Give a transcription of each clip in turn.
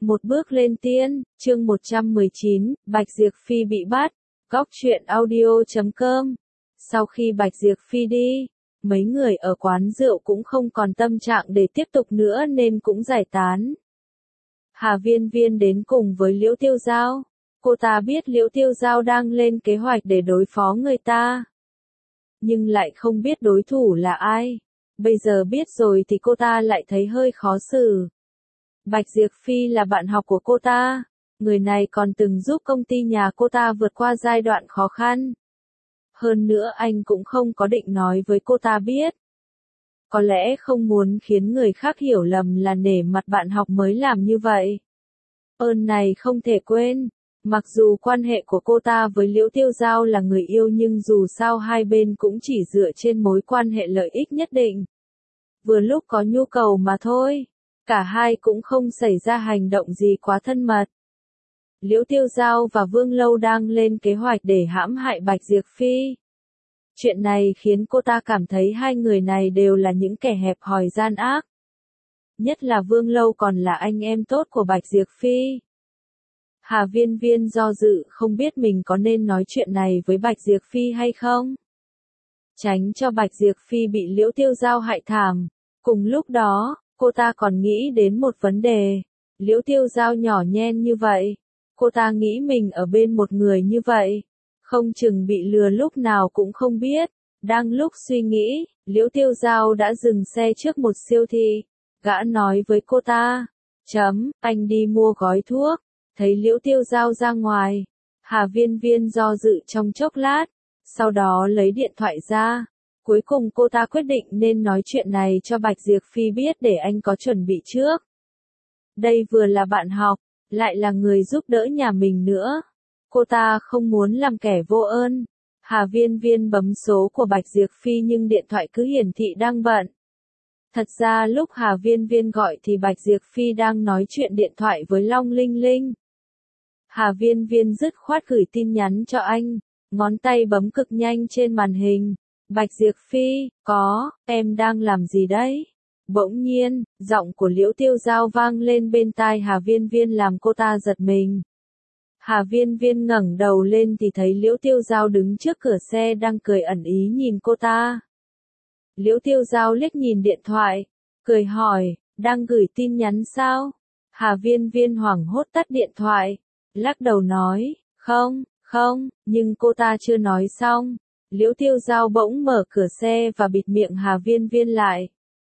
Một bước lên tiên, chương 119, Bạch Diệp Phi bị bắt. Góc truyện audio.com. Sau khi Bạch Diệp Phi đi, mấy người ở quán rượu cũng không còn tâm trạng để tiếp tục nữa nên cũng giải tán. Hà Viên Viên đến cùng với Liễu Tiêu Giao. Cô ta biết Liễu Tiêu Giao đang lên kế hoạch để đối phó người ta, nhưng lại không biết đối thủ là ai. Bây giờ biết rồi thì cô ta lại thấy hơi khó xử. Bạch Diệp Phi là bạn học của cô ta, người này còn từng giúp công ty nhà cô ta vượt qua giai đoạn khó khăn. Hơn nữa anh cũng không có định nói với cô ta biết. Có lẽ không muốn khiến người khác hiểu lầm là nể mặt bạn học mới làm như vậy. Ơn này không thể quên. Mặc dù quan hệ của cô ta với Liễu Tiêu Giao là người yêu nhưng dù sao hai bên cũng chỉ dựa trên mối quan hệ lợi ích nhất định. Vừa lúc có nhu cầu mà thôi. Cả hai cũng không xảy ra hành động gì quá thân mật. Liễu Tiêu Giao và Vương Lâu đang lên kế hoạch để hãm hại Bạch Diệp Phi. Chuyện này khiến cô ta cảm thấy hai người này đều là những kẻ hẹp hòi gian ác. Nhất là Vương Lâu còn là anh em tốt của Bạch Diệp Phi. Hà Viên Viên do dự không biết mình có nên nói chuyện này với Bạch Diệp Phi hay không. Tránh cho Bạch Diệp Phi bị Liễu Tiêu Giao hại thảm. Cùng lúc đó, cô ta còn nghĩ đến một vấn đề. Liễu Tiêu Giao nhỏ nhen như vậy. Cô ta nghĩ mình ở bên một người như vậy. Không chừng bị lừa lúc nào cũng không biết. Đang lúc suy nghĩ, Liễu Tiêu Giao đã dừng xe trước một siêu thị. Gã nói với cô ta. Anh đi mua gói thuốc. Thấy Liễu Tiêu Giao ra ngoài. Hà Viên Viên do dự trong chốc lát. Sau đó lấy điện thoại ra. Cuối cùng cô ta quyết định nên nói chuyện này cho Bạch Diệp Phi biết để anh có chuẩn bị trước. Đây vừa là bạn học, lại là người giúp đỡ nhà mình nữa. Cô ta không muốn làm kẻ vô ơn. Hà Viên Viên bấm số của Bạch Diệp Phi nhưng điện thoại cứ hiển thị đang bận. Thật ra lúc Hà Viên Viên gọi thì Bạch Diệp Phi đang nói chuyện điện thoại với Long Linh Linh. Hà Viên Viên dứt khoát gửi tin nhắn cho anh, ngón tay bấm cực nhanh trên màn hình. Bạch Diệp Phi, em đang làm gì đấy? Bỗng nhiên, giọng của Liễu Tiêu Giao vang lên bên tai Hà Viên Viên làm cô ta giật mình. Hà Viên Viên ngẩng đầu lên thì thấy Liễu Tiêu Giao đứng trước cửa xe đang cười ẩn ý nhìn cô ta. Liễu Tiêu Giao liếc nhìn điện thoại, cười hỏi, đang gửi tin nhắn sao? Hà Viên Viên hoảng hốt tắt điện thoại, lắc đầu nói, không, nhưng cô ta chưa nói xong. Liễu Tiêu Giao bỗng mở cửa xe và bịt miệng Hà Viên Viên lại.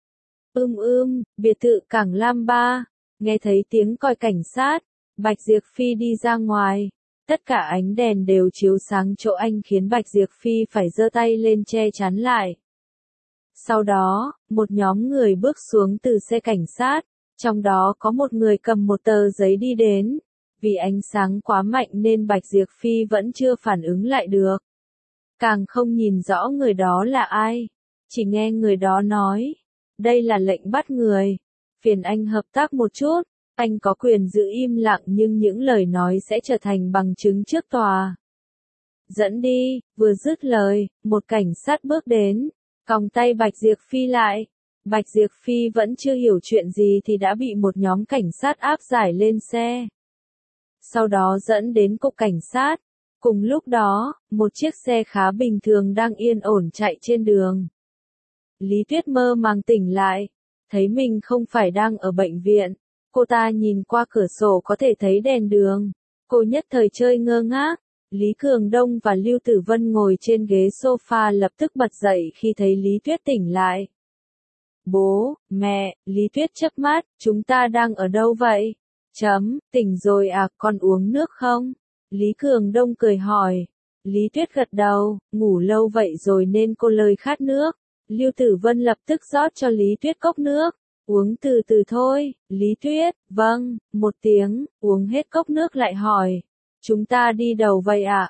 Biệt thự Cảng Lam 3, nghe thấy tiếng còi cảnh sát, Bạch Diệp Phi đi ra ngoài. Tất cả ánh đèn đều chiếu sáng chỗ anh khiến Bạch Diệp Phi phải giơ tay lên che chắn lại. Sau đó, một nhóm người bước xuống từ xe cảnh sát, trong đó có một người cầm một tờ giấy đi đến. Vì ánh sáng quá mạnh nên Bạch Diệp Phi vẫn chưa phản ứng lại được. Càng không nhìn rõ người đó là ai. Chỉ nghe người đó nói. Đây là lệnh bắt người. Phiền anh hợp tác một chút. Anh có quyền giữ im lặng nhưng những lời nói sẽ trở thành bằng chứng trước tòa. Dẫn đi, vừa dứt lời, một cảnh sát bước đến. Còng tay Bạch Diệp Phi lại. Bạch Diệp Phi vẫn chưa hiểu chuyện gì thì đã bị một nhóm cảnh sát áp giải lên xe. Sau đó dẫn đến cục cảnh sát. Cùng lúc đó, một chiếc xe khá bình thường đang yên ổn chạy trên đường. Lý Tuyết mơ màng tỉnh lại, thấy mình không phải đang ở bệnh viện. Cô ta nhìn qua cửa sổ có thể thấy đèn đường. Cô nhất thời chơi ngơ ngác. Lý Cường Đông và Lưu Tử Vân ngồi trên ghế sofa lập tức bật dậy khi thấy Lý Tuyết tỉnh lại. Bố, mẹ, Lý Tuyết chớp mắt, chúng ta đang ở đâu vậy? Tỉnh rồi à, con uống nước không? Lý Cường Đông cười hỏi. Lý Tuyết gật đầu, ngủ lâu vậy rồi nên cô lời khát nước. Lưu Tử Vân lập tức rót cho Lý Tuyết cốc nước. Uống từ từ thôi, Lý Tuyết, vâng, một tiếng, uống hết cốc nước lại hỏi. Chúng ta đi đâu vậy ạ?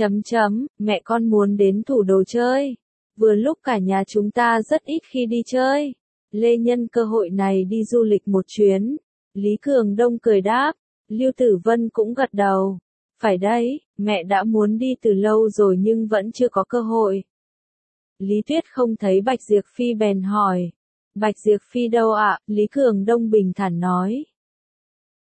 Mẹ con muốn đến thủ đô chơi. Vừa lúc cả nhà chúng ta rất ít khi đi chơi. Lê nhân cơ hội này đi du lịch một chuyến. Lý Cường Đông cười đáp. Lưu Tử Vân cũng gật đầu. Phải đấy, mẹ đã muốn đi từ lâu rồi nhưng vẫn chưa có cơ hội. Lý Tuyết không thấy Bạch Diệp Phi bèn hỏi. Bạch Diệp Phi đâu ạ? Lý Cường Đông bình thản nói.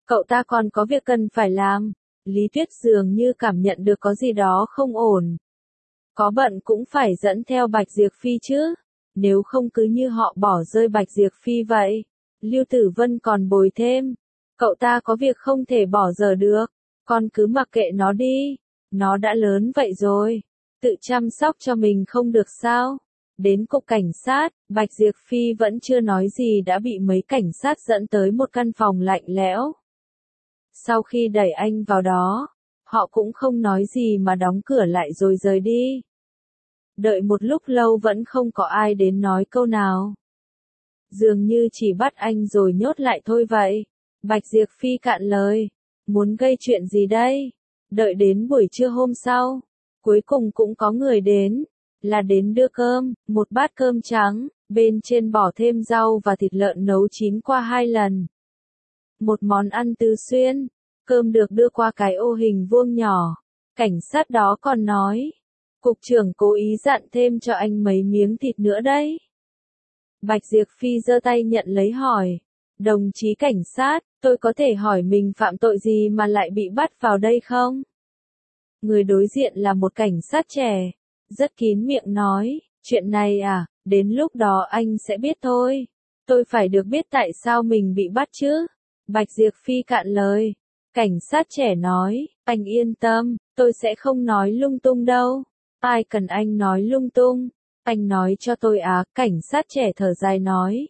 Cậu ta còn có việc cần phải làm. Lý Tuyết dường như cảm nhận được có gì đó không ổn. Có bận cũng phải dẫn theo Bạch Diệp Phi chứ. Nếu không cứ như họ bỏ rơi Bạch Diệp Phi vậy. Lưu Tử Vân còn bồi thêm. Cậu ta có việc không thể bỏ dở được. Con cứ mặc kệ nó đi. Nó đã lớn vậy rồi. Tự chăm sóc cho mình không được sao? Đến cục cảnh sát, Bạch Diệp Phi vẫn chưa nói gì đã bị mấy cảnh sát dẫn tới một căn phòng lạnh lẽo. Sau khi đẩy anh vào đó, họ cũng không nói gì mà đóng cửa lại rồi rời đi. Đợi một lúc lâu vẫn không có ai đến nói câu nào. Dường như chỉ bắt anh rồi nhốt lại thôi vậy. Bạch Diệp Phi cạn lời. Muốn gây chuyện gì đây? Đợi đến buổi trưa hôm sau, cuối cùng cũng có người đến. Là đến đưa cơm, một bát cơm trắng, bên trên bỏ thêm rau và thịt lợn nấu chín qua 2 lần. Một món ăn tứ xuyên, cơm được đưa qua cái ô hình vuông nhỏ. Cảnh sát đó còn nói, cục trưởng cố ý dặn thêm cho anh mấy miếng thịt nữa đấy. Bạch Diệp Phi giơ tay nhận lấy hỏi, đồng chí cảnh sát, tôi có thể hỏi mình phạm tội gì mà lại bị bắt vào đây không? Người đối diện là một cảnh sát trẻ, rất kín miệng nói, chuyện này à, đến lúc đó anh sẽ biết thôi. Tôi phải được biết tại sao mình bị bắt chứ? Bạch Diệp Phi cạn lời. Cảnh sát trẻ nói, anh yên tâm, tôi sẽ không nói lung tung đâu. Ai cần anh nói lung tung? Anh nói cho tôi à, cảnh sát trẻ thở dài nói.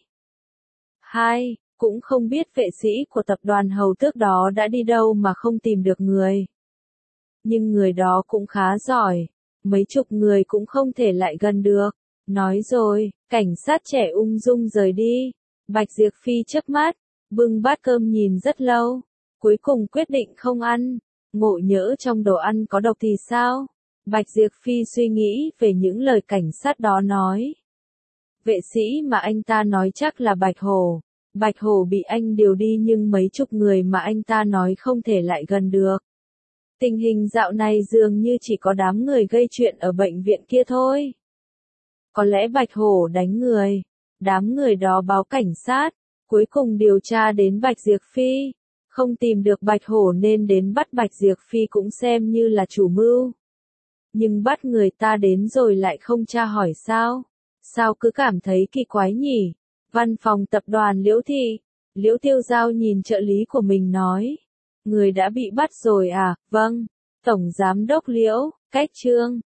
Cũng không biết vệ sĩ của tập đoàn Hầu Tước đó đã đi đâu mà không tìm được người. Nhưng người đó cũng khá giỏi, mấy chục người cũng không thể lại gần được. Nói rồi, cảnh sát trẻ ung dung rời đi. Bạch Diệp Phi chớp mắt, bưng bát cơm nhìn rất lâu, cuối cùng quyết định không ăn. Ngộ nhỡ trong đồ ăn có độc thì sao? Bạch Diệp Phi suy nghĩ về những lời cảnh sát đó nói. Vệ sĩ mà anh ta nói chắc là Bạch Hổ. Bạch Hổ bị anh điều đi nhưng mấy chục người mà anh ta nói không thể lại gần được. Tình hình dạo này dường như chỉ có đám người gây chuyện ở bệnh viện kia thôi. Có lẽ Bạch Hổ đánh người. Đám người đó báo cảnh sát. Cuối cùng điều tra đến Bạch Diệp Phi. Không tìm được Bạch Hổ nên đến bắt Bạch Diệp Phi cũng xem như là chủ mưu. Nhưng bắt người ta đến rồi lại không tra hỏi sao? Sao cứ cảm thấy kỳ quái nhỉ? Văn phòng tập đoàn Liễu Thị. Liễu Tiêu Giao nhìn trợ lý của mình nói. Người đã bị bắt rồi à? Vâng. Tổng giám đốc Liễu, cách trương.